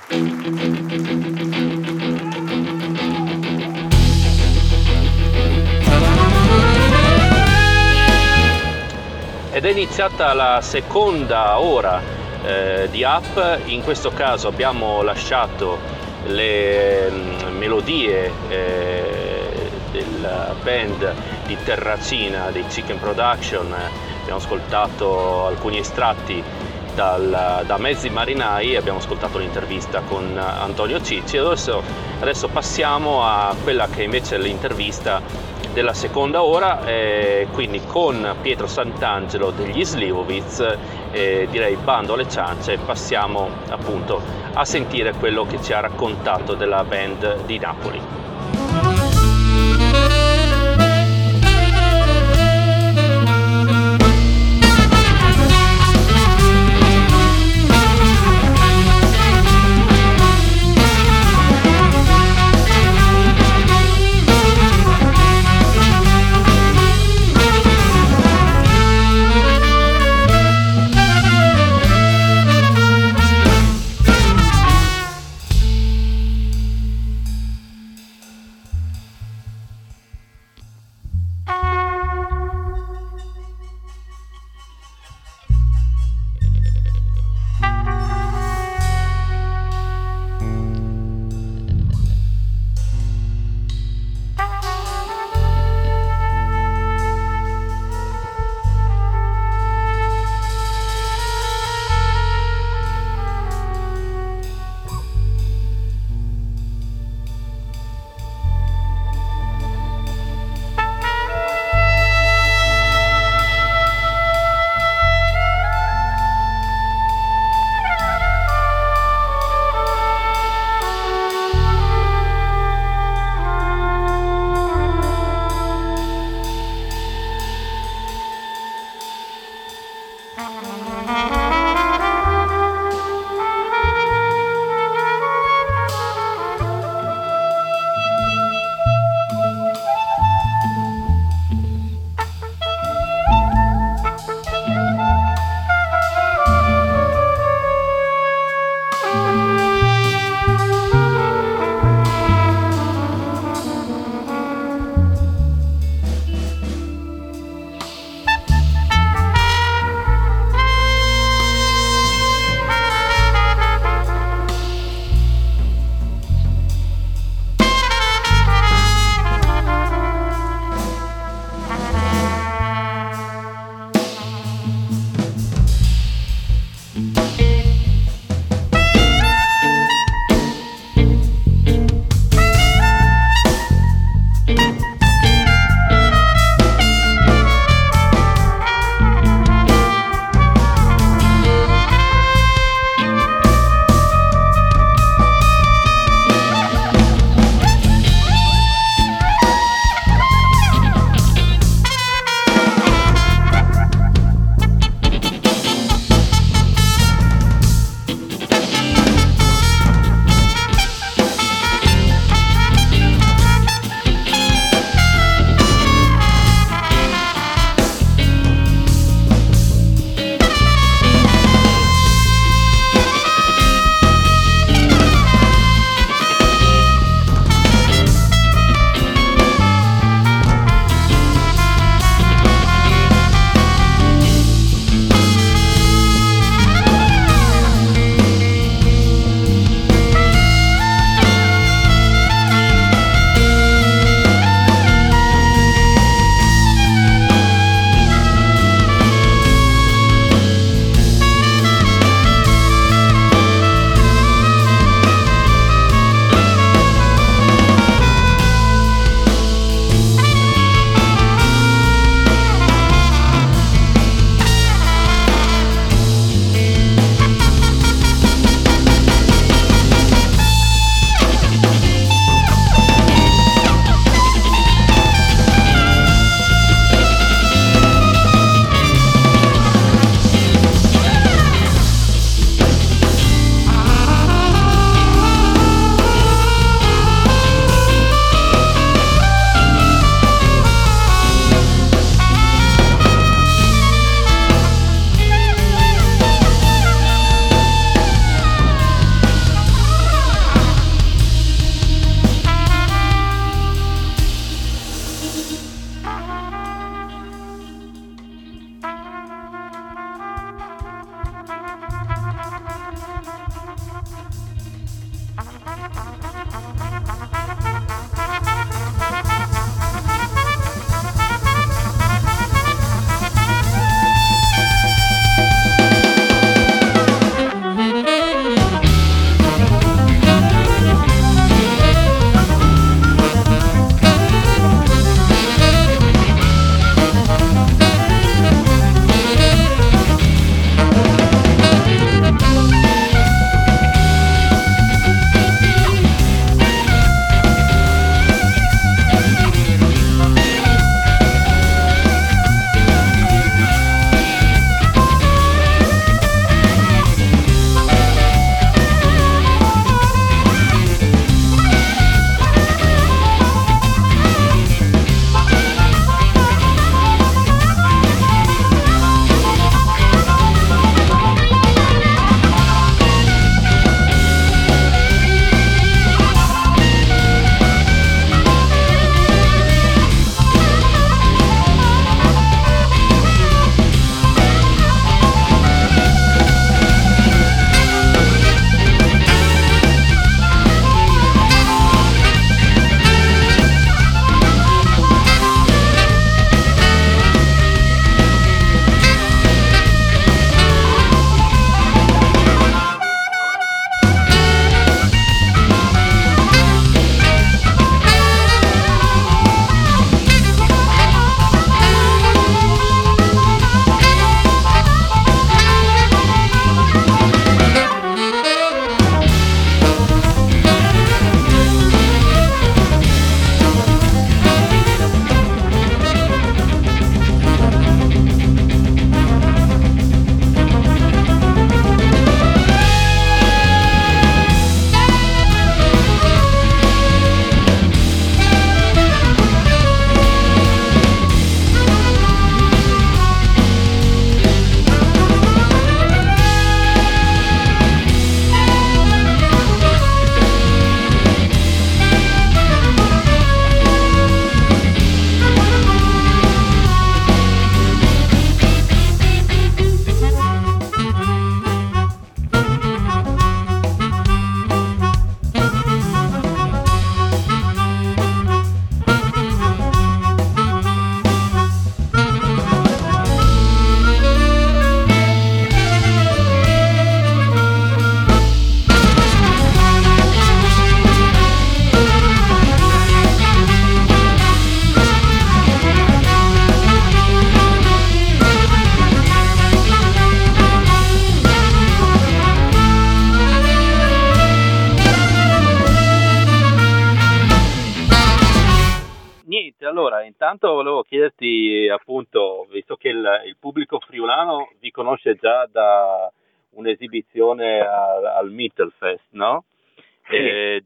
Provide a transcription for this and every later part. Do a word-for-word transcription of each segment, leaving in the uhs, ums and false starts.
Ed è iniziata la seconda ora eh, di Up. In questo caso abbiamo lasciato le mh, melodie eh, della band di Terracina, dei Chicken Production. Abbiamo ascoltato alcuni estratti dal, da Mezzi Marinai, abbiamo ascoltato l'intervista con Antonio Cicci e adesso, adesso passiamo a quella che invece è l'intervista della seconda ora, eh, quindi con Pietro Sant'Angelo degli Slivovitz, eh, direi bando alle ciance, passiamo appunto a sentire quello che ci ha raccontato della band di Napoli. allora intanto volevo chiederti appunto, visto che il, il pubblico friulano vi conosce già da un'esibizione al, al Mittelfest, no? Sì. Eh,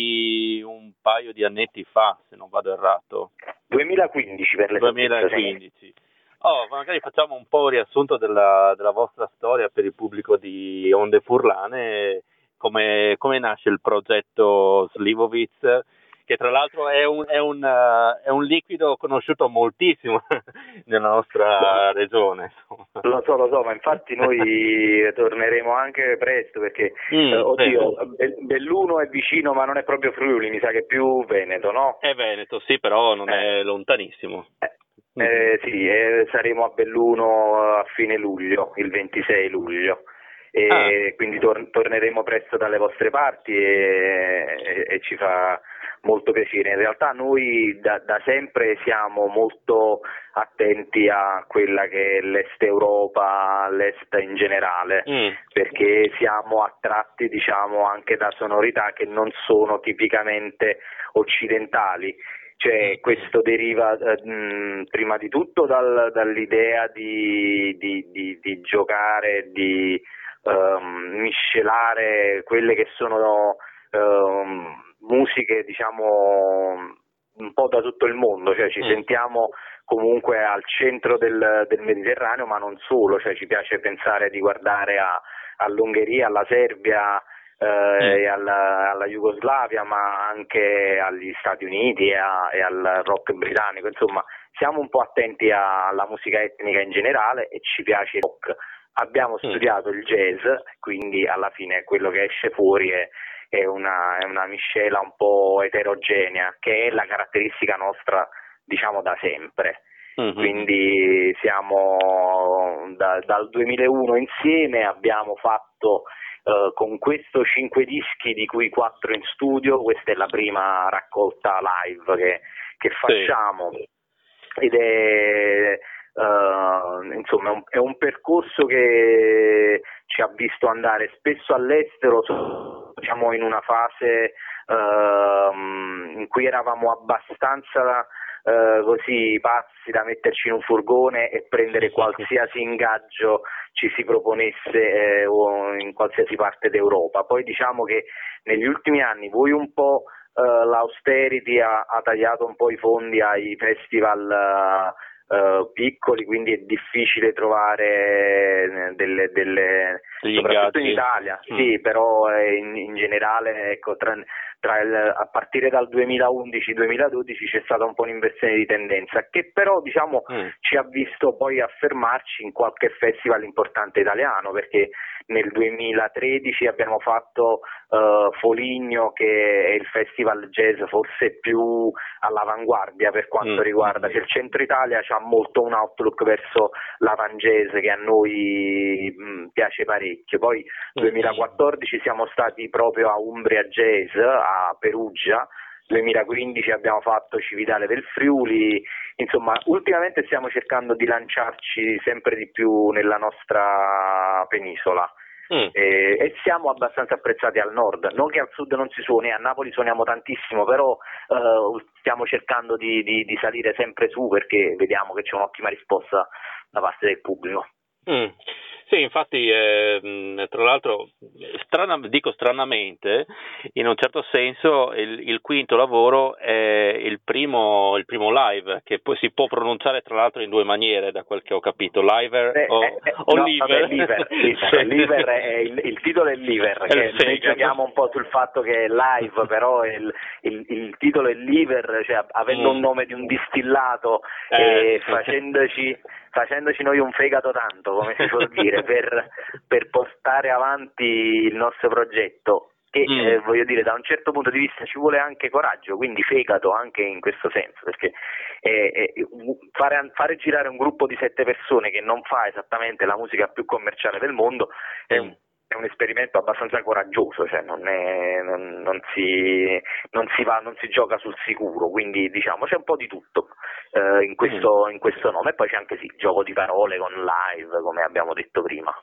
di un paio di annetti fa, se non vado errato. duemilaquindici per le duemilaquindici. Oh, magari facciamo un po' riassunto della, della vostra storia per il pubblico di Onde Furlane, come, come nasce il progetto Slivovitz, che tra l'altro è un, è un, uh, è un liquido conosciuto moltissimo nella nostra regione. Lo so, lo so, ma infatti noi torneremo anche presto perché, mm, eh, oddio, bene. Belluno è vicino ma non è proprio Friuli, mi sa che è più Veneto, no? È Veneto, sì, però non eh. è lontanissimo. Eh. Eh, sì, eh, saremo a Belluno a fine luglio, il ventisei luglio. E ah. quindi tor- torneremo presto dalle vostre parti e, e, e ci fa molto piacere. In realtà noi da, da sempre siamo molto attenti a quella che è l'Est Europa, l'Est in generale, mm. perché siamo attratti, diciamo, anche da sonorità che non sono tipicamente occidentali. Cioè, questo deriva eh, mh, prima di tutto dal, dall'idea di, di, di, di giocare, di um, miscelare quelle che sono um, musiche, diciamo, un po' da tutto il mondo, cioè ci mm. sentiamo comunque al centro del, del Mediterraneo, ma non solo, cioè ci piace pensare di guardare a, all'Ungheria, alla Serbia, Eh, mm. e alla, alla Jugoslavia, ma anche agli Stati Uniti e, a, e al rock britannico. Insomma, siamo un po' attenti a, alla musica etnica in generale e ci piace il rock. Abbiamo mm. studiato il jazz, quindi alla fine quello che esce fuori è, è, una, è una miscela un po' eterogenea, che è la caratteristica nostra, diciamo, da sempre. Mm-hmm. Quindi siamo da, dal duemilauno insieme, abbiamo fatto Uh, con questo cinque dischi, di cui quattro in studio. Questa è la prima raccolta live che, che facciamo, sì. ed è uh, insomma è un, è un percorso che ci ha visto andare spesso all'estero. Siamo in una fase uh, in cui eravamo abbastanza Uh, così pazzi da metterci in un furgone e prendere qualsiasi ingaggio ci si proponesse eh, o in qualsiasi parte d'Europa. Poi diciamo che negli ultimi anni voi un po' uh, l'austerity ha, ha tagliato un po' i fondi ai festival uh, uh, piccoli, quindi è difficile trovare delle, delle soprattutto in Italia, mm. sì, però in, in generale, ecco, tra, tra il, a partire dal duemilaundici duemiladodici c'è stata un po' un'inversione di tendenza, che però, diciamo, mm. ci ha visto poi affermarci in qualche festival importante italiano, perché nel duemilatredici abbiamo fatto uh, Foligno, che è il festival jazz forse più all'avanguardia per quanto mm. riguarda, cioè il centro Italia c'ha molto un outlook verso l'avangese che a noi mh, piace parecchio. Poi nel duemilaquattordici siamo stati proprio a Umbria Jazz a Perugia, duemilaquindici abbiamo fatto Civitale del Friuli. Insomma, ultimamente stiamo cercando di lanciarci sempre di più nella nostra penisola. Mm. E, e siamo abbastanza apprezzati al nord, non che al sud non si suoni, a Napoli suoniamo tantissimo, però uh, stiamo cercando di, di, di salire sempre su, perché vediamo che c'è un'ottima risposta da parte del pubblico. Mm. Sì, infatti, eh, tra l'altro, strana, dico stranamente, in un certo senso il, il quinto lavoro è il primo, il primo live, che poi si può pronunciare tra l'altro in due maniere, da quel che ho capito, liver eh, o, eh, o no, liver. Vabbè, liver, liver, liver è il, il titolo è liver, che noi giochiamo un po' sul fatto che è live, però il, il, il titolo è liver, cioè avendo mm. un nome di un distillato eh. e facendoci... facendoci noi un fegato tanto, come si può dire, per, per portare avanti il nostro progetto, che mm. eh, voglio dire, da un certo punto di vista ci vuole anche coraggio, quindi fegato anche in questo senso, perché eh, eh, fare, fare girare un gruppo di sette persone che non fa esattamente la musica più commerciale del mondo è un è un esperimento abbastanza coraggioso, cioè non, è, non, non, si, non si va, non si gioca sul sicuro, quindi diciamo c'è un po' di tutto eh, in, questo, in questo nome, e poi c'è anche sì, gioco di parole con live, come abbiamo detto prima.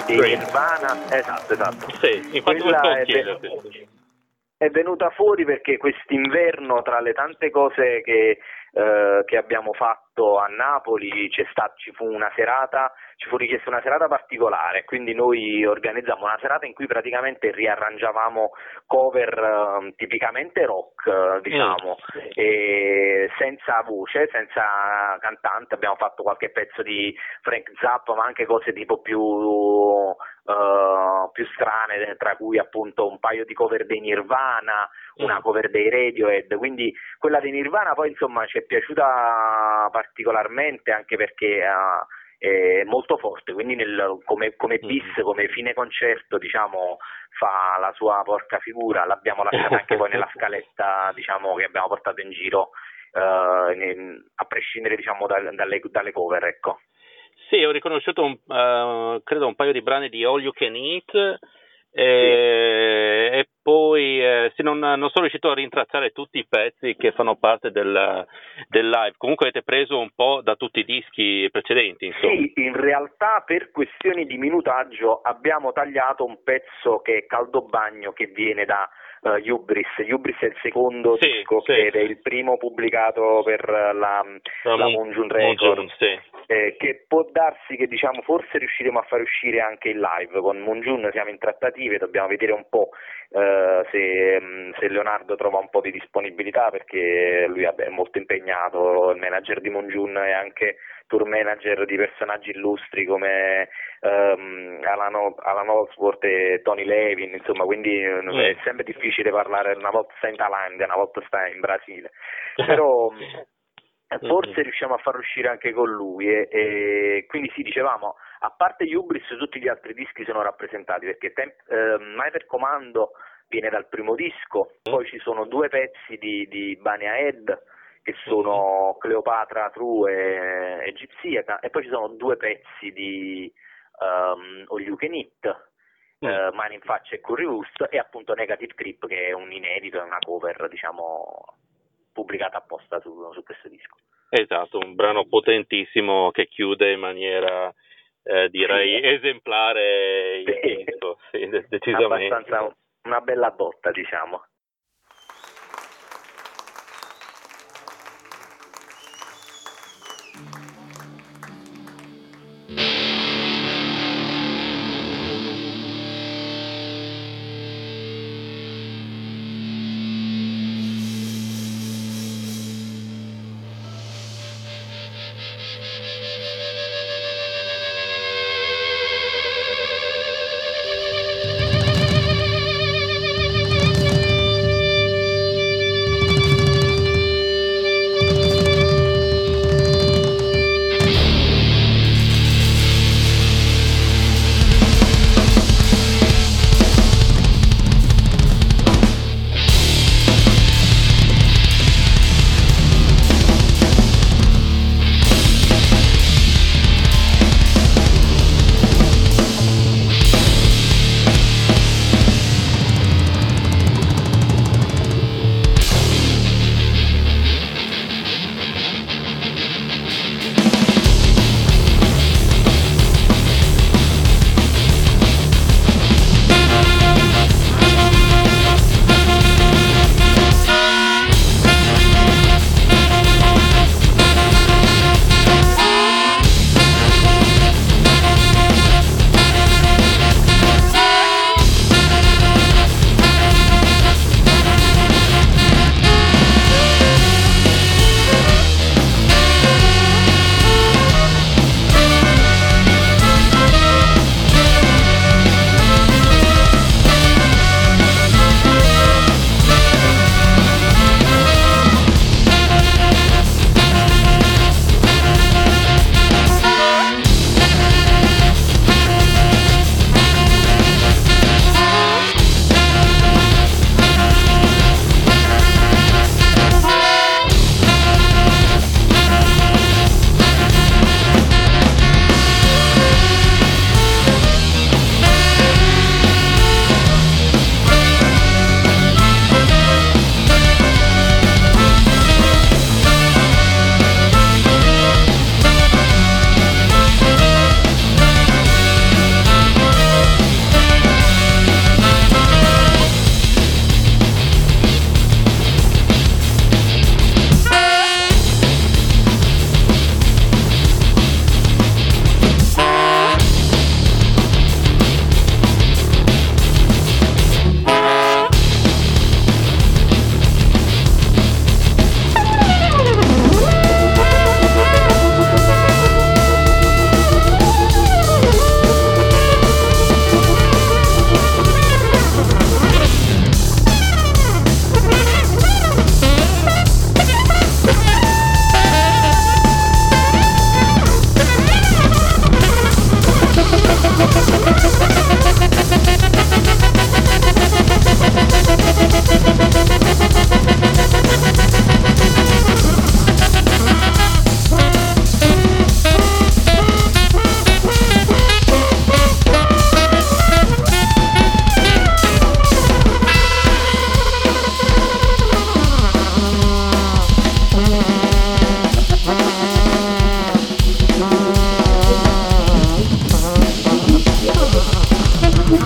Offspring. Nirvana, esatto, esatto. Sì, infatti volevo chiederti. È venuta fuori perché quest'inverno, tra le tante cose che, eh, che abbiamo fatto a Napoli, c'è sta, ci fu una serata, ci fu richiesta una serata particolare, quindi noi organizzammo una serata in cui praticamente riarrangiavamo cover eh, tipicamente rock, eh, diciamo, mm. e senza voce, senza cantante. Abbiamo fatto qualche pezzo di Frank Zappa, ma anche cose tipo più... Uh, più strane, tra cui appunto un paio di cover dei Nirvana, mm. una cover dei Radiohead, quindi quella dei Nirvana poi insomma ci è piaciuta particolarmente anche perché uh, è molto forte, quindi nel, come, come bis, mm. come fine concerto diciamo fa la sua porca figura. L'abbiamo lasciata anche poi nella scaletta diciamo che abbiamo portato in giro uh, in, a prescindere diciamo da, dalle, dalle cover, ecco. Sì, ho riconosciuto un, uh, credo un paio di brani di All You Can Eat e, sì. e poi eh, sì, non, non sono riuscito a rintracciare tutti i pezzi che fanno parte del, del live. Comunque avete preso un po' da tutti i dischi precedenti, insomma. Sì, in realtà per questioni di minutaggio abbiamo tagliato un pezzo che è Caldo Bagno, che viene da uh, Hubris. Hubris è il secondo sì, disco sì, ed è il primo pubblicato per la, la, la Monjun Records. Sì. Eh, che può darsi che diciamo forse riusciremo a far uscire anche in live con Monjun. Siamo in trattative, dobbiamo vedere un po' eh, se, se Leonardo trova un po' di disponibilità, perché lui è molto impegnato, il manager di Monjun è anche tour manager di personaggi illustri come um, Alan, Alan Holdsworth e Tony Levin, insomma, quindi mm. è sempre difficile parlare. Una volta sta in Thailandia, una volta sta in Brasile, però forse mm-hmm. riusciamo a far uscire anche con lui e, e quindi sì, dicevamo, a parte Hubris tutti gli altri dischi sono rappresentati, perché Temp, eh, Mai per Comando viene dal primo disco, poi ci sono due pezzi di, di Bania Head che sono mm-hmm. Cleopatra, True e Egiziaca, e poi ci sono due pezzi di um, All You Can Eat, mm. uh, Mani in Faccia e Currywurst, e appunto Negative Trip, che è un inedito, è una cover diciamo pubblicata apposta su, su questo disco. Esatto, un brano potentissimo che chiude in maniera eh, direi sì. esemplare il sì. disco, sì, decisamente. Abbastanza una bella botta, diciamo.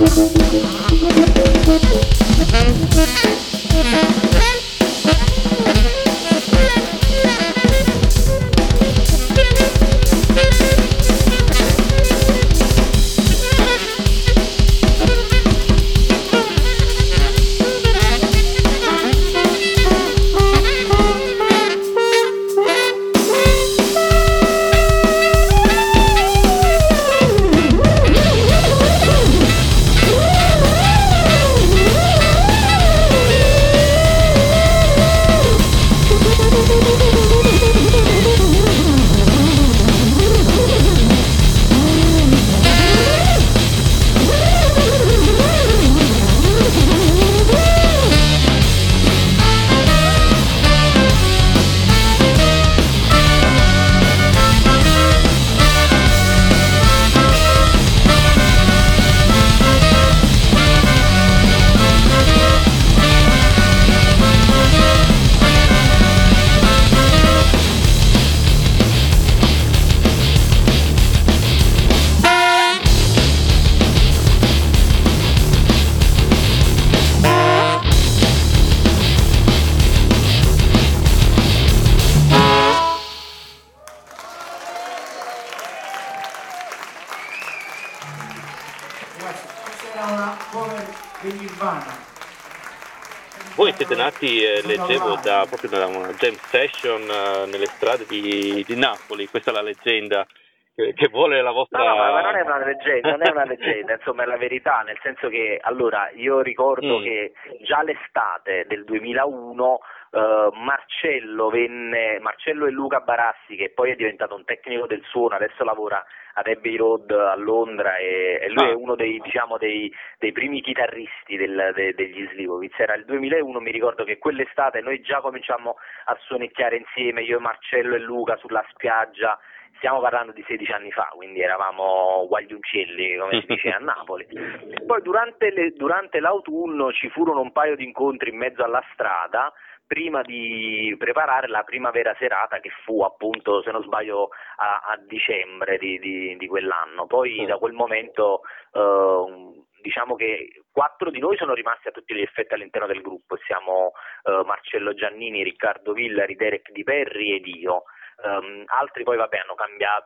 Voi siete nati, eh, leggevo, da, proprio da una jam session eh, nelle strade di, di Napoli, questa è la leggenda che, che vuole la vostra... No, no, ma non è una leggenda, non è una leggenda, insomma è la verità, nel senso che, allora, io ricordo mm. che già l'estate del duemilauno Uh, Marcello venne, Marcello e Luca Barassi, che poi è diventato un tecnico del suono, adesso lavora ad Abbey Road a Londra e, e lui ah. è uno dei, diciamo, dei, dei primi chitarristi del, de, degli Slivovitz. Era il duemilauno, mi ricordo che quell'estate noi già cominciamo a suonecchiare insieme, io, Marcello e Luca sulla spiaggia. Stiamo parlando di sedici anni fa, quindi eravamo guagliuncelli, come si dice a Napoli. Poi durante, le, durante l'autunno ci furono un paio di incontri in mezzo alla strada, prima di preparare la primavera serata, che fu appunto, se non sbaglio, a, a dicembre di, di, di quell'anno. Poi mm. da quel momento eh, diciamo che quattro di noi sono rimasti a tutti gli effetti all'interno del gruppo, siamo eh, Marcello Giannini, Riccardo Villari, Derek Di Perri ed io. Um, altri poi vabbè hanno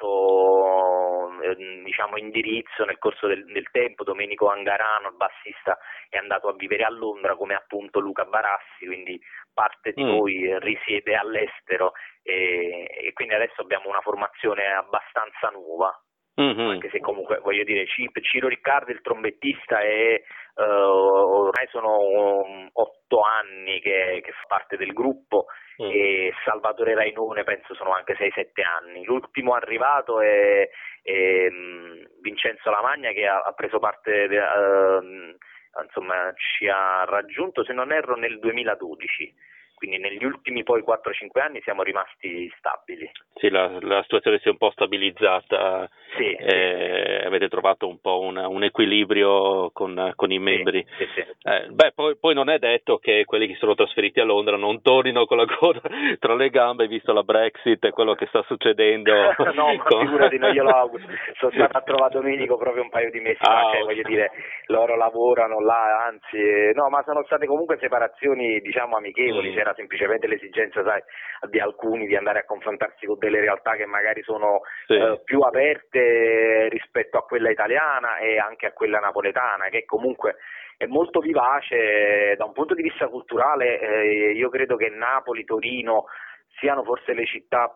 cambiato eh, diciamo indirizzo nel corso del, del tempo. Domenico Angarano, il bassista, è andato a vivere a Londra, come appunto Luca Barassi, quindi parte di mm. noi risiede all'estero e, e quindi adesso abbiamo una formazione abbastanza nuova. Mm-hmm. Anche se comunque, voglio dire, Ciro Riccardi, il trombettista, è uh, ormai sono um, otto anni che, che fa parte del gruppo, mm. e Salvatore Rainone penso sono anche sei sette anni. L'ultimo arrivato è, è um, Vincenzo Lamagna, che ha, ha preso parte de, uh, insomma ci ha raggiunto, se non erro, nel duemiladodici. Quindi negli ultimi poi quattro cinque anni siamo rimasti stabili. Sì, la, la situazione si è un po' stabilizzata, sì, eh, sì. Avete trovato un po' una, un equilibrio con, con i membri. Sì, sì, sì. Eh, beh, poi, poi non è detto che quelli che sono trasferiti a Londra non tornino con la coda tra le gambe, visto la Brexit e quello che sta succedendo. No, ma con... figurati, non glielo auguro. Sono stato a trovare Domenico proprio un paio di mesi fa, ah, cioè, okay. voglio dire, loro lavorano là, anzi, no, ma sono state comunque separazioni, diciamo, amichevoli. Mm. C'era semplicemente l'esigenza, sai, di alcuni di andare a confrontarsi con delle realtà che magari sono sì. eh, più aperte rispetto a quella italiana e anche a quella napoletana, che comunque è molto vivace da un punto di vista culturale. Eh, io credo che Napoli, Torino siano forse le città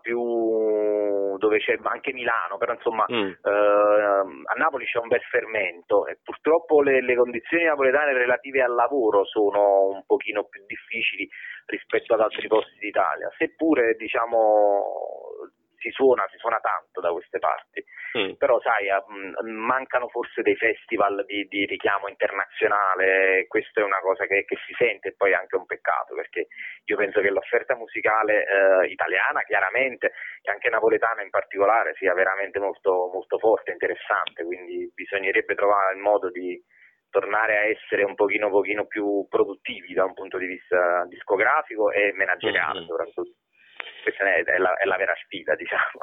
più, dove c'è anche Milano, però insomma mm. eh, a Napoli c'è un bel fermento e purtroppo le, le condizioni napoletane relative al lavoro sono un pochino più difficili rispetto ad altri posti d'Italia, seppure diciamo si suona, si suona tanto da queste parti, mm. però sai, mh, mancano forse dei festival di, di richiamo internazionale. Questa è una cosa che, che si sente, e poi è anche un peccato, perché io penso che l'offerta musicale eh, italiana chiaramente e anche napoletana in particolare sia veramente molto, molto forte e interessante, quindi bisognerebbe trovare il modo di tornare a essere un pochino, pochino più produttivi da un punto di vista discografico e manageriale, mm-hmm. soprattutto. Questa è, è, la, è la vera sfida, diciamo.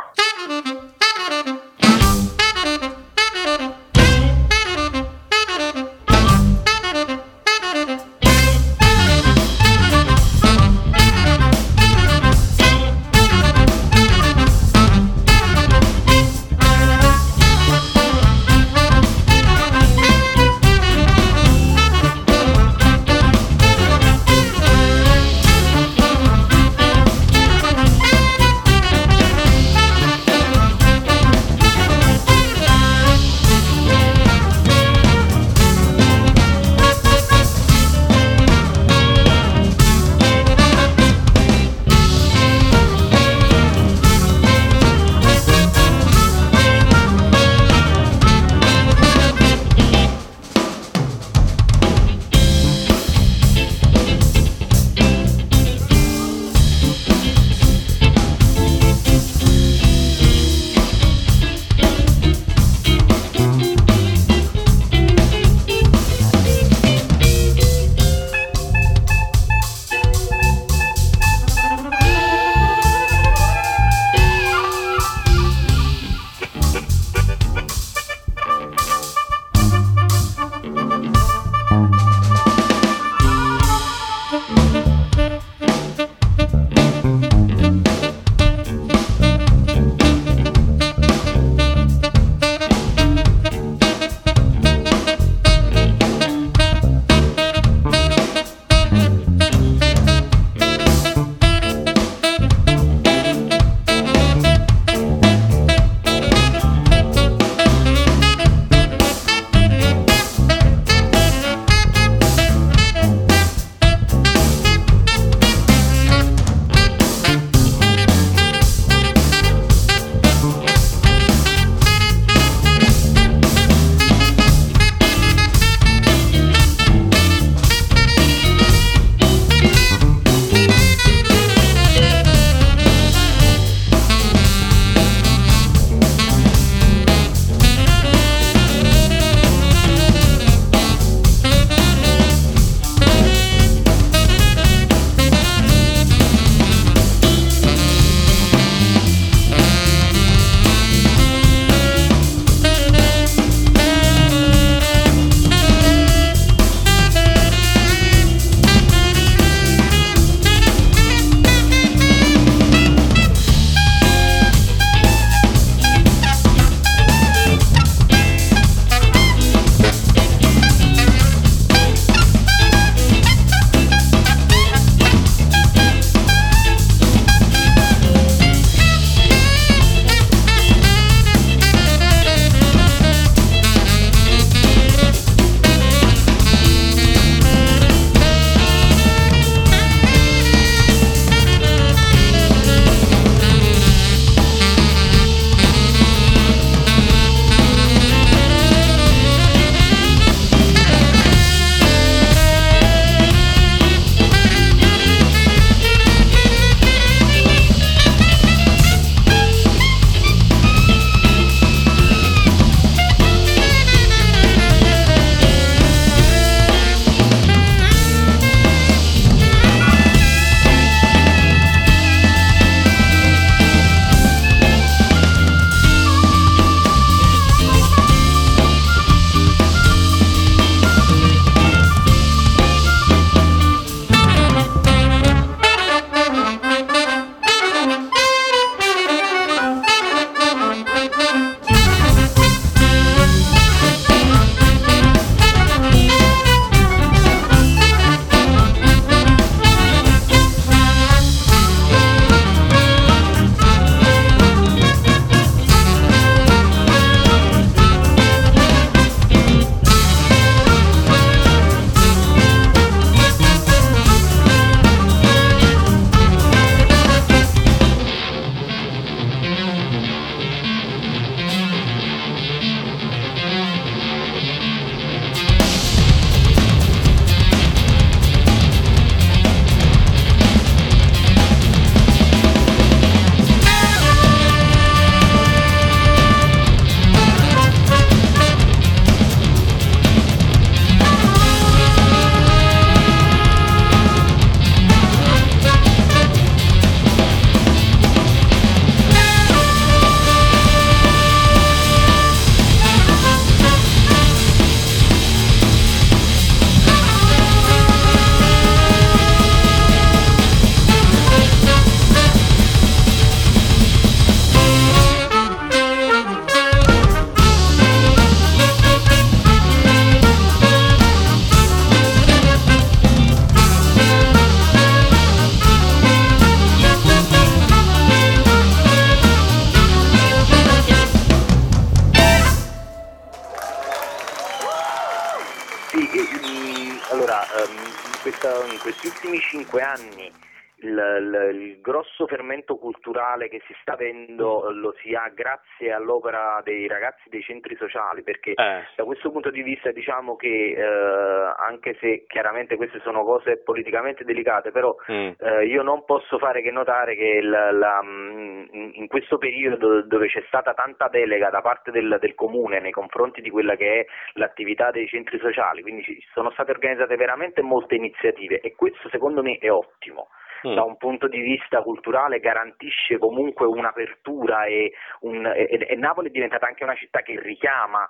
Sì, eh, allora, um, in, questa, in questi ultimi cinque anni il, il, il grosso fermento culturale che si sta avendo mm. lo si ha grazie all'opera dei ragazzi dei centri sociali, perché eh. da questo punto di vista diciamo che eh, anche se chiaramente queste sono cose politicamente delicate, però mm. eh, io non posso fare che notare che la, la, in questo periodo dove c'è stata tanta delega da parte del, del comune nei confronti di quella che è l'attività dei centri sociali, quindi ci sono state organizzate veramente molte iniziative e questo secondo me è ottimo. Mm. Da un punto di vista culturale garantisce comunque un'apertura e, un, e, e Napoli è diventata anche una città che richiama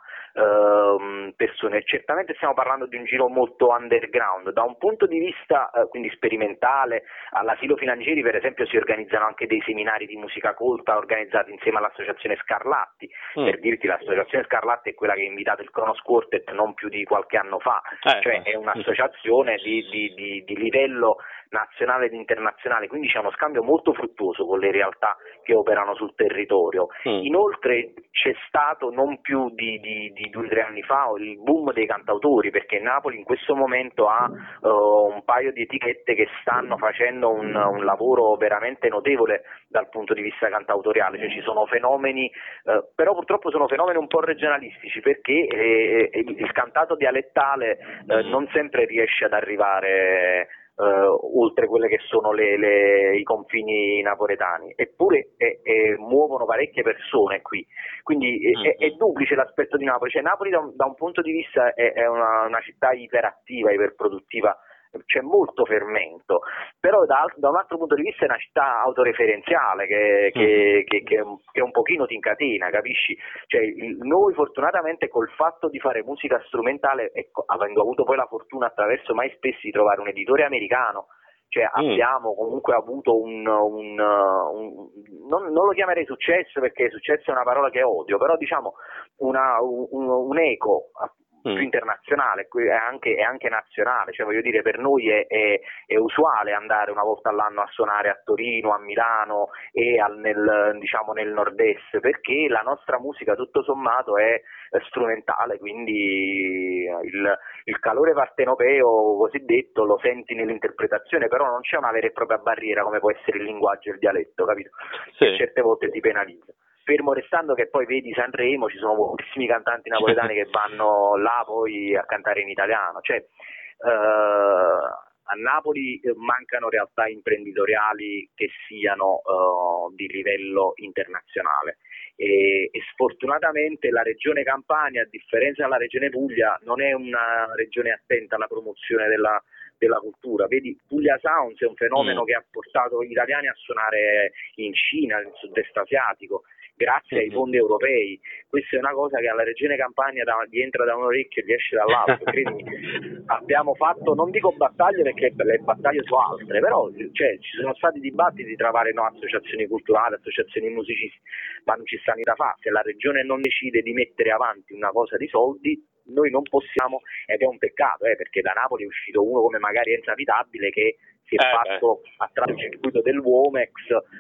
eh, persone. Certamente stiamo parlando di un giro molto underground, da un punto di vista eh, quindi sperimentale. All'Asilo Filangieri per esempio si organizzano anche dei seminari di musica colta organizzati insieme all'Associazione Scarlatti, mm. per dirti l'Associazione Scarlatti è quella che ha invitato il Kronos Quartet non più di qualche anno fa, eh. cioè è un'associazione di, di, di, di livello nazionale ed internazionale, quindi c'è uno scambio molto fruttuoso con le realtà che operano sul territorio. Mm. Inoltre c'è stato non più di, di, di due o tre anni fa il boom dei cantautori, perché Napoli in questo momento ha uh, un paio di etichette che stanno facendo un, un lavoro veramente notevole dal punto di vista cantautoriale, cioè ci sono fenomeni, uh, però purtroppo sono fenomeni un po' regionalistici, perché eh, il cantato dialettale eh, non sempre riesce ad arrivare Uh, oltre quelle che sono le, le, i confini napoletani, eppure è, è, muovono parecchie persone qui, quindi è, mm-hmm. è, è duplice l'aspetto di Napoli, cioè Napoli da un, da un punto di vista è, è una, una città iperattiva, iperproduttiva, c'è molto fermento, però da, da un altro punto di vista è una città autoreferenziale che, che, che, che, che un pochino ti incatena, capisci? Cioè, il, noi fortunatamente col fatto di fare musica strumentale, ecco, avendo avuto poi la fortuna attraverso MySpace di trovare un editore americano, cioè mm. abbiamo comunque avuto un, un, un non, non lo chiamerei successo perché successo è una parola che odio, però diciamo una, un, un eco più internazionale, è anche, è anche nazionale, cioè voglio dire per noi è, è, è usuale andare una volta all'anno a suonare a Torino, a Milano e al, nel, diciamo nel nord-est, perché la nostra musica tutto sommato è, è strumentale, quindi il, il calore partenopeo cosiddetto lo senti nell'interpretazione, però non c'è una vera e propria barriera come può essere il linguaggio e il dialetto, capito? Sì. Che certe volte ti penalizza. Fermo restando che poi vedi Sanremo, ci sono moltissimi cantanti napoletani che vanno là poi a cantare in italiano, cioè eh, a Napoli mancano realtà imprenditoriali che siano eh, di livello internazionale e, e sfortunatamente la regione Campania, a differenza della regione Puglia, non è una regione attenta alla promozione della della cultura. Vedi, Puglia Sounds è un fenomeno mm. che ha portato gli italiani a suonare in Cina, nel sud-est asiatico, grazie mm-hmm. ai fondi europei. Questa è una cosa che alla regione Campania da, gli entra da un orecchio e gli esce dall'altro. Credimi, abbiamo fatto, non dico battaglie perché le battaglie sono altre, però cioè, ci sono stati dibattiti tra varie no, associazioni culturali, associazioni musicisti, ma non ci sta niente da fare. Se la regione non decide di mettere avanti una cosa di soldi, noi non possiamo, ed è un peccato, eh, perché da Napoli è uscito uno come magari Enzo Abitabile che si è eh, fatto eh. attraverso il circuito dell'Uomex,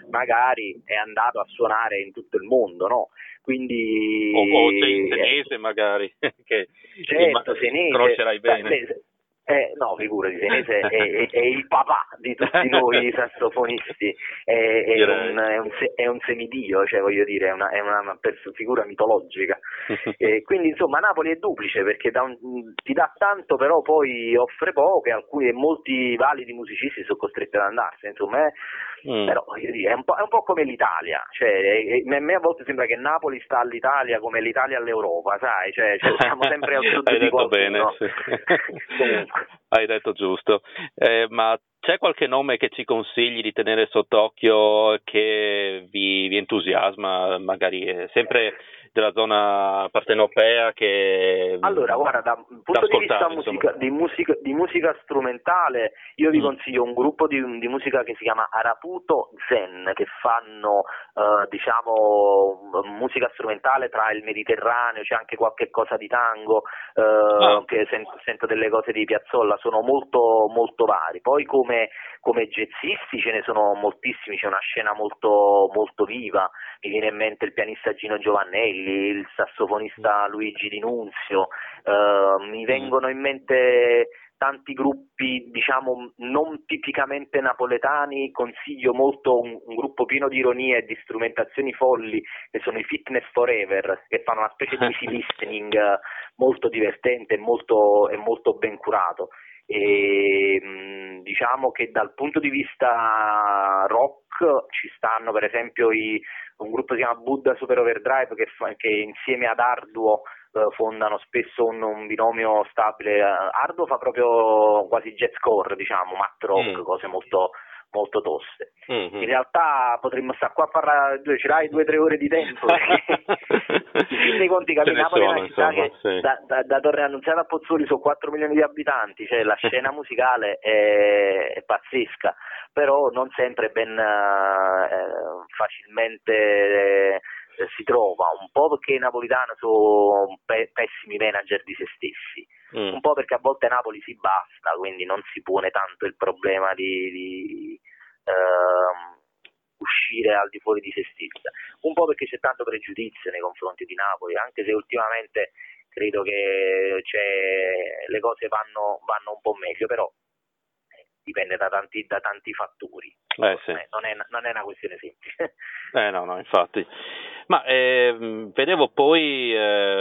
magari è andato a suonare in tutto il mondo, no? Quindi o, o in Senese magari, che certo, Senese conoscerai bene. Beh, Eh, no, figurati, Senese è, è, è il papà di tutti noi sassofonisti, è, è, un, è, un, è un semidio, cioè voglio dire, è una, è una figura mitologica. E quindi insomma Napoli è duplice perché da un, ti dà tanto però poi offre poco e alcuni e molti validi musicisti sono costretti ad andarsene, insomma è, mm. però voglio dire, è un po', è un po' come l'Italia, cioè è, è, a me a volte sembra che Napoli sta all'Italia come l'Italia all'Europa, sai, cioè, cioè siamo sempre al sud Hai di detto qualcuno. Bene, sì. Comunque. Hai detto giusto, eh, ma c'è qualche nome che ci consigli di tenere sott'occhio che vi, vi entusiasma, magari eh, sempre della zona partenopea che allora guarda da un punto di vista musica, di, musica, di musica strumentale io vi mm. consiglio un gruppo di, di musica che si chiama Araputo Zen, che fanno eh, diciamo musica strumentale tra il Mediterraneo, c'è anche qualche cosa di tango, eh, ah. che sento, sento delle cose di Piazzolla, sono molto molto vari. Poi come come, come jazzisti ce ne sono moltissimi, c'è una scena molto, molto viva, mi viene in mente il pianista Gino Giovannelli, il sassofonista Luigi Di Nunzio, uh, mi vengono in mente tanti gruppi, diciamo, non tipicamente napoletani. Consiglio molto un, un gruppo pieno di ironia e di strumentazioni folli, che sono i Fitness Forever, che fanno una specie di easy listening molto divertente e molto, e molto ben curato. E mh, diciamo che dal punto di vista rock ci stanno per esempio i, un gruppo che si chiama Buddha Super Overdrive, che, fa, che insieme ad Arduo eh, fondano spesso un, un binomio stabile. Arduo fa proprio quasi jazzcore, diciamo, math rock, mm. cose molto molto toste. Mm-hmm. In realtà potremmo stare qua a parlare, ce l'hai due o tre ore di tempo, perché in fin dei conti Napoli è una città che sì. da, da, da Torre Annunziata a Pozzuoli sono quattro milioni di abitanti, cioè la scena musicale è, è pazzesca, però non sempre ben eh, facilmente eh, si trova, un po' perché i napolitani sono pe- pessimi manager di se stessi, mm. un po' perché a volte Napoli si basta, quindi non si pone tanto il problema di, di uh, uscire al di fuori di se stessa, un po' perché c'è tanto pregiudizio nei confronti di Napoli, anche se ultimamente credo che c'è, le cose vanno, vanno un po' meglio, però dipende da tanti, da tanti fattori. Eh, sì. non, è, non è una questione semplice. Eh no, no, infatti. Ma eh, vedevo poi,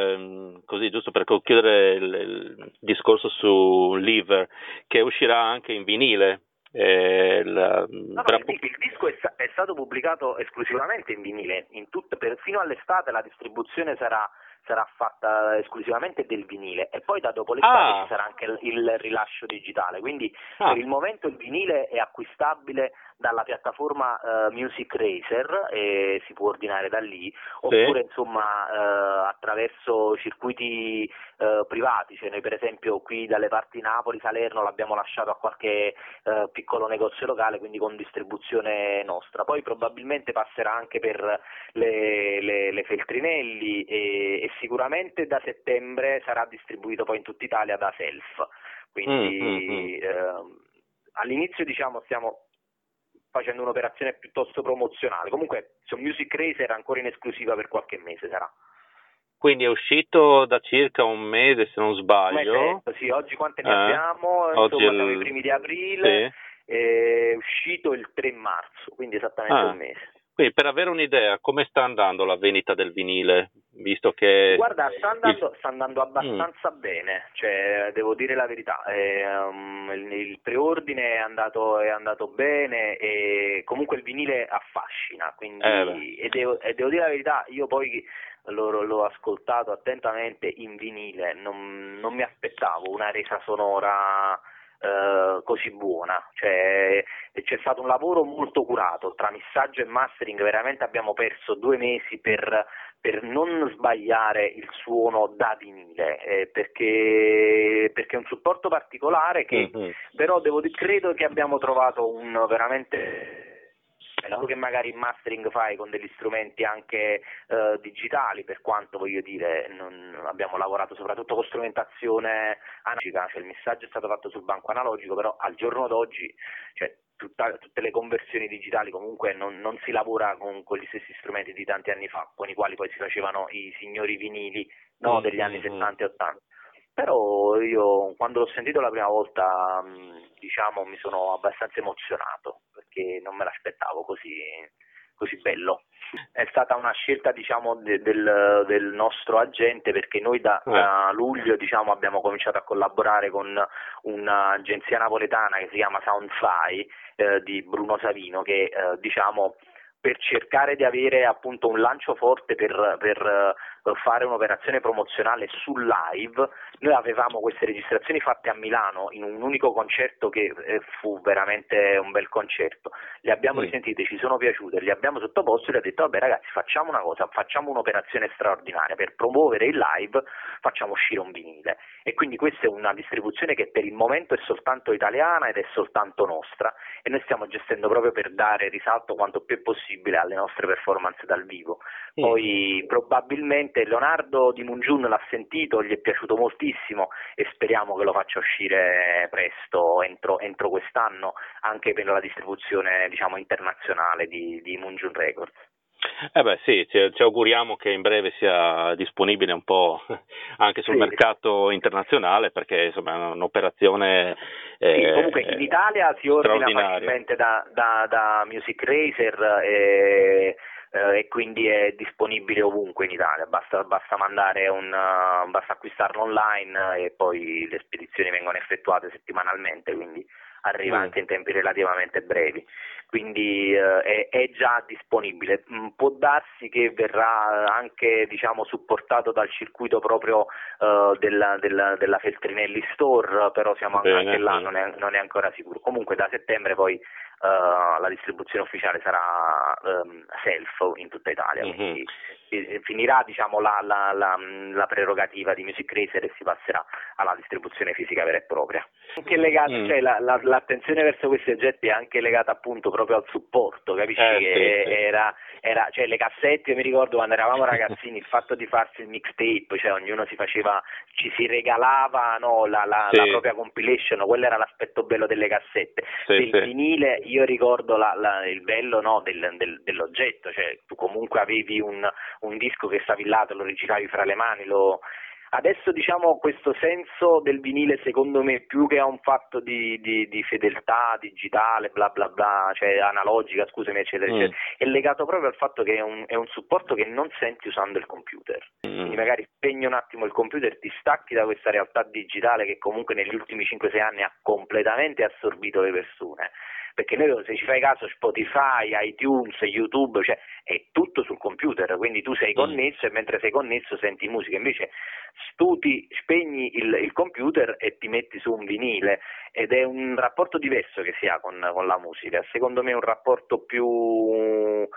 eh, così giusto per concludere il, il discorso su Liver, che uscirà anche in vinile. Eh, la, no, no, il, il disco è, è stato pubblicato esclusivamente in vinile, in tut, per, fino all'estate la distribuzione sarà sarà fatta esclusivamente del vinile e poi da dopo l'estate ah. ci sarà anche il, il rilascio digitale, quindi ah. per il momento il vinile è acquistabile dalla piattaforma uh, Music Racer e si può ordinare da lì, oppure sì. insomma uh, attraverso circuiti uh, privati, cioè noi per esempio qui dalle parti Napoli, Salerno l'abbiamo lasciato a qualche uh, piccolo negozio locale, quindi con distribuzione nostra, poi probabilmente passerà anche per le, le, le Feltrinelli e, e sicuramente da settembre sarà distribuito poi in tutta Italia da Self, quindi mm, mm, mm. Eh, all'inizio diciamo stiamo facendo un'operazione piuttosto promozionale, comunque su Music Racer ancora in esclusiva per qualche mese sarà. Quindi è uscito da circa un mese se non sbaglio. Mesetto, sì, oggi quante ne eh, abbiamo? Insomma il... siamo i primi di aprile, sì. È uscito il tre marzo, quindi esattamente ah. un mese. Quindi per avere un'idea, come sta andando la vendita del vinile, visto che... Guarda, sta andando, sta andando abbastanza mm. bene, cioè devo dire la verità, eh, um, il, il preordine è andato, è andato bene e comunque il vinile affascina, quindi eh e, devo, e devo dire la verità, io poi l'ho, l'ho ascoltato attentamente in vinile, non, non mi aspettavo una resa sonora... Uh, così buona, cioè c'è stato un lavoro molto curato tra missaggio e mastering, veramente abbiamo perso due mesi per, per non sbagliare il suono da vinile, eh, perché, perché è un supporto particolare che mm-hmm. però devo dire, credo che abbiamo trovato un veramente che magari in mastering fai con degli strumenti anche eh, digitali, per quanto voglio dire non, abbiamo lavorato soprattutto con strumentazione analogica, cioè il missaggio è stato fatto sul banco analogico, però al giorno d'oggi cioè, tutta, tutte le conversioni digitali comunque non, non si lavora con, con gli stessi strumenti di tanti anni fa, con i quali poi si facevano i signori vinili no, degli anni settanta e ottanta. Però io quando l'ho sentito la prima volta diciamo mi sono abbastanza emozionato perché non me l'aspettavo così, così bello. È stata una scelta diciamo de, del, del nostro agente perché noi da, eh. da luglio diciamo abbiamo cominciato a collaborare con un'agenzia napoletana che si chiama Soundfly eh, di Bruno Savino che eh, diciamo per cercare di avere appunto un lancio forte per, per fare un'operazione promozionale sul live. Noi avevamo queste registrazioni fatte a Milano in un unico concerto che eh, fu veramente un bel concerto, le abbiamo risentite, ci sono piaciute, le abbiamo sottoposto e le ha detto vabbè ragazzi facciamo una cosa, facciamo un'operazione straordinaria per promuovere il live, facciamo uscire un vinile e quindi questa è una distribuzione che per il momento è soltanto italiana ed è soltanto nostra e noi stiamo gestendo proprio per dare risalto quanto più è possibile alle nostre performance dal vivo. Poi mm. probabilmente sicuramente Leonardo di Mungiun l'ha sentito, gli è piaciuto moltissimo e speriamo che lo faccia uscire presto, entro, entro quest'anno, anche per la distribuzione, diciamo, internazionale di, di Mungiun Records. Eh beh sì, ci, ci auguriamo che in breve sia disponibile un po' anche sul sì. mercato internazionale, perché insomma è un'operazione eh, sì, comunque in Italia si ordina facilmente da, da, da Music Racer e, eh, e quindi è disponibile ovunque in Italia, basta, basta mandare un uh, basta acquistarlo online e poi le spedizioni vengono effettuate settimanalmente, quindi arriva mm. anche in tempi relativamente brevi. Quindi eh, è, è già disponibile. Mm, può darsi che verrà anche, diciamo, supportato dal circuito proprio eh, della, della, della Feltrinelli Store, però siamo Bene, anche là, non è, non è ancora sicuro. Comunque da settembre poi Uh, la distribuzione ufficiale sarà um, self in tutta Italia, mm-hmm. quindi eh, finirà, diciamo, la, la, la, la prerogativa di Music Racer e si passerà alla distribuzione fisica vera e propria. Anche legata, mm. cioè, la, la, l'attenzione verso questi oggetti è anche legata appunto proprio al supporto, capisci? Eh, che sì, era, era, cioè le cassette, io mi ricordo quando eravamo ragazzini, il fatto di farsi il mixtape, cioè ognuno si faceva, ci si regalava, no, la, la, sì. la propria compilation, quello era l'aspetto bello delle cassette. Sì, del sì. vinile io ricordo la, la, il bello, no, del, del, dell'oggetto, cioè tu comunque avevi un, un disco che stavi là, te lo rigiravi fra le mani, lo... Adesso, diciamo, questo senso del vinile, secondo me, più che a un fatto di, di, di fedeltà digitale, bla bla bla, cioè analogica, scusami, eccetera, mm. eccetera, è legato proprio al fatto che è un, è un supporto che non senti usando il computer. Mm. Quindi magari spegni un attimo il computer, ti stacchi da questa realtà digitale che comunque negli ultimi cinque sei anni ha completamente assorbito le persone. Perché noi, se ci fai caso, Spotify, iTunes, YouTube, cioè è tutto sul computer, quindi tu sei connesso mm. e mentre sei connesso senti musica, invece stuti, spegni il, il computer e ti metti su un vinile, ed è un rapporto diverso che si ha con, con la musica, secondo me è un rapporto più, uh,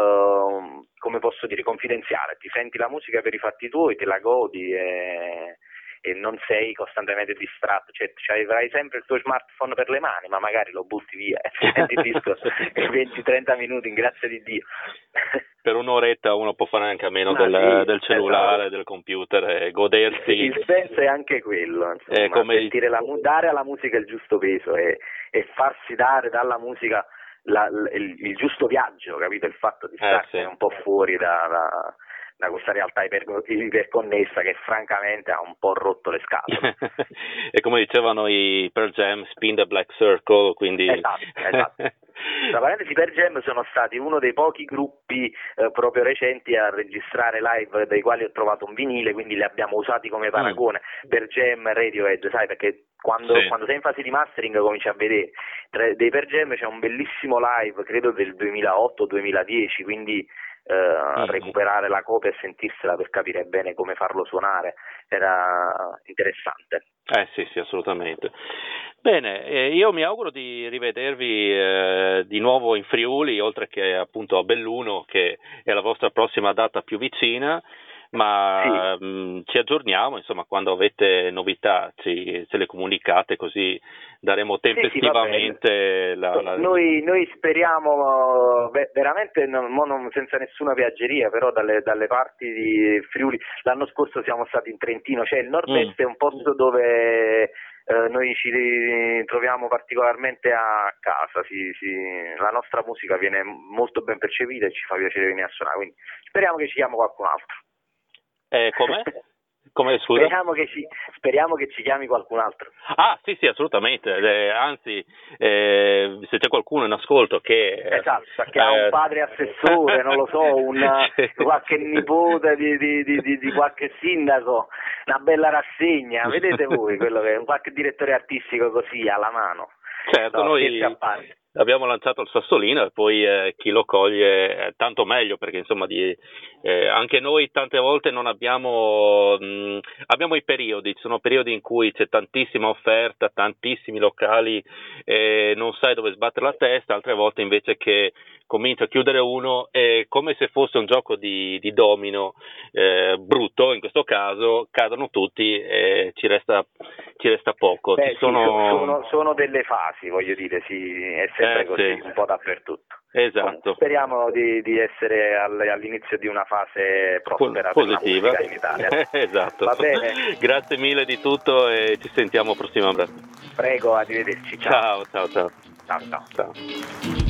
come posso dire, confidenziale, ti senti la musica per i fatti tuoi, te la godi e... e non sei costantemente distratto, cioè, cioè avrai sempre il tuo smartphone per le mani, ma magari lo butti via e senti il disco venti trenta minuti, in grazia di Dio. Per un'oretta uno può fare anche a meno ah, del, sì, del cellulare, esatto. del computer e godersi. Il senso è anche quello, insomma, eh, come... sentire la, dare alla musica il giusto peso e, e farsi dare dalla musica la, il, il giusto viaggio, capito? Il fatto di starsene eh, sì. un po' fuori da... da da questa realtà iper, iperconnessa che francamente ha un po' rotto le scatole. E come dicevano i Pearl Jam, spin the black circle, quindi... Esatto, esatto. Tra parentesi, Pearl Jam sono stati uno dei pochi gruppi eh, proprio recenti a registrare live dai quali ho trovato un vinile, quindi li abbiamo usati come paragone. Mm. Pearl Jam, Radiohead, sai, perché quando, sì. quando sei in fase di mastering cominci a vedere, tra, dei Pearl Jam c'è un bellissimo live, credo del duemilaotto duemiladieci, quindi... Uh, mm-hmm. recuperare la copia e sentirsela per capire bene come farlo suonare era interessante. Eh sì, sì, assolutamente. Bene, eh, io mi auguro di rivedervi eh, di nuovo in Friuli, oltre che appunto a Belluno, che è la vostra prossima data più vicina, ma sì. mh, ci aggiorniamo, insomma, quando avete novità ci, ce le comunicate, così daremo tempestivamente sì, sì, la, la... Noi, noi speriamo beh, veramente non, non, senza nessuna viaggeria, però dalle, dalle parti di Friuli, l'anno scorso siamo stati in Trentino, cioè il nord-est mm. è un posto dove eh, noi ci troviamo particolarmente a casa, si, si, la nostra musica viene molto ben percepita e ci fa piacere venire a suonare, quindi speriamo che ci chiamo qualcun altro. Eh, come? Come, scusa? Speriamo che, ci, speriamo che ci chiami qualcun altro. Ah, sì, sì, assolutamente. Eh, anzi, eh, se c'è qualcuno in ascolto che... Esatto, che eh, ha un padre assessore, non lo so, un, qualche nipote di, di, di, di qualche sindaco, una bella rassegna, vedete voi, quello che qualche direttore artistico così alla mano. Certo, no, noi... abbiamo lanciato il sassolino e poi eh, chi lo coglie eh, tanto meglio, perché insomma di, eh, anche noi tante volte non abbiamo mh, abbiamo i periodi, ci sono periodi in cui c'è tantissima offerta, tantissimi locali e non sai dove sbattere la testa, altre volte invece che comincia a chiudere uno è come se fosse un gioco di, di domino eh, brutto, in questo caso cadono tutti e ci resta ci resta poco. Beh, ci sono... Sì, sono, sono delle fasi, voglio dire, sì, essere sempre eh, così, sì. un po' dappertutto. Esatto. Speriamo di, di essere all, all'inizio di una fase prospera positiva per la musica in Italia. Esatto. Va bene. Grazie mille di tutto e ci sentiamo prossimamente. Prego, arrivederci. Ciao, ciao, ciao. Ciao, ciao. Ciao.